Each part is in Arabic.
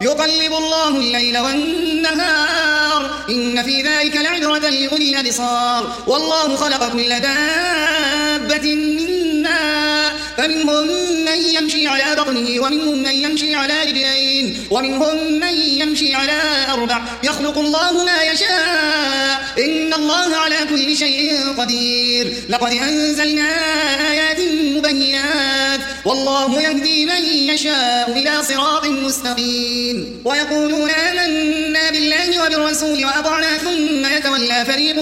يقلب الله الليل والنهار إن في ذلك لعبرة لأولي الأبصار والله خلق كل دابة من ماء فمنهم من يمشي على بطنه ومنهم من يمشي على رجلين ومنهم من يمشي على 4 يخلق الله ما يشاء إن الله على كل شيء قدير لقد أنزلنا آيات مبينات والله يهدي من يشاء إلى صراط مستقيم ويقولون آمنا بالله وبالرسول وأطعنا ثم يتولى فريق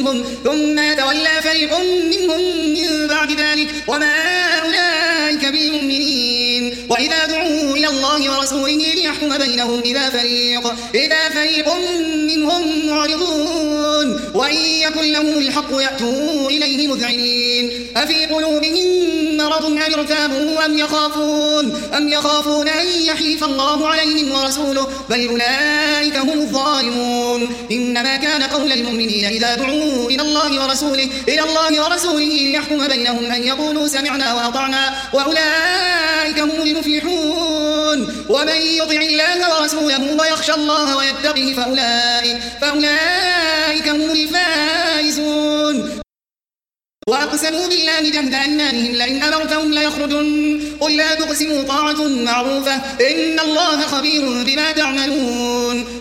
منهم من بعد ذلك وما أولئك بالمؤمنين وإذا دعوا إلى الله ورسوله ليحكم بينهم إذا فريق منهم معرضون وإن يكن لهم الحق يأتوا إليه مذعنين أفي قلوبهم مرض أم ارتابوا أم يخافون أن يحيف الله عليهم ورسوله بل أولئك هم الظالمون إنما كان قول المؤمنين إذا دعوا إلى الله ورسوله ليحكم بينهم أن يقولوا سمعنا وأطعنا وأولئك هم المفلحون ومن يطع الله ورسوله ويخشى الله ويتقه فأولئك هم الفائزون وأقسموا بالله جهد أيمانهم لئن أمرتهم ليخرجن قل لا تقسموا طاعة معروفة إن الله خبير بما تعملون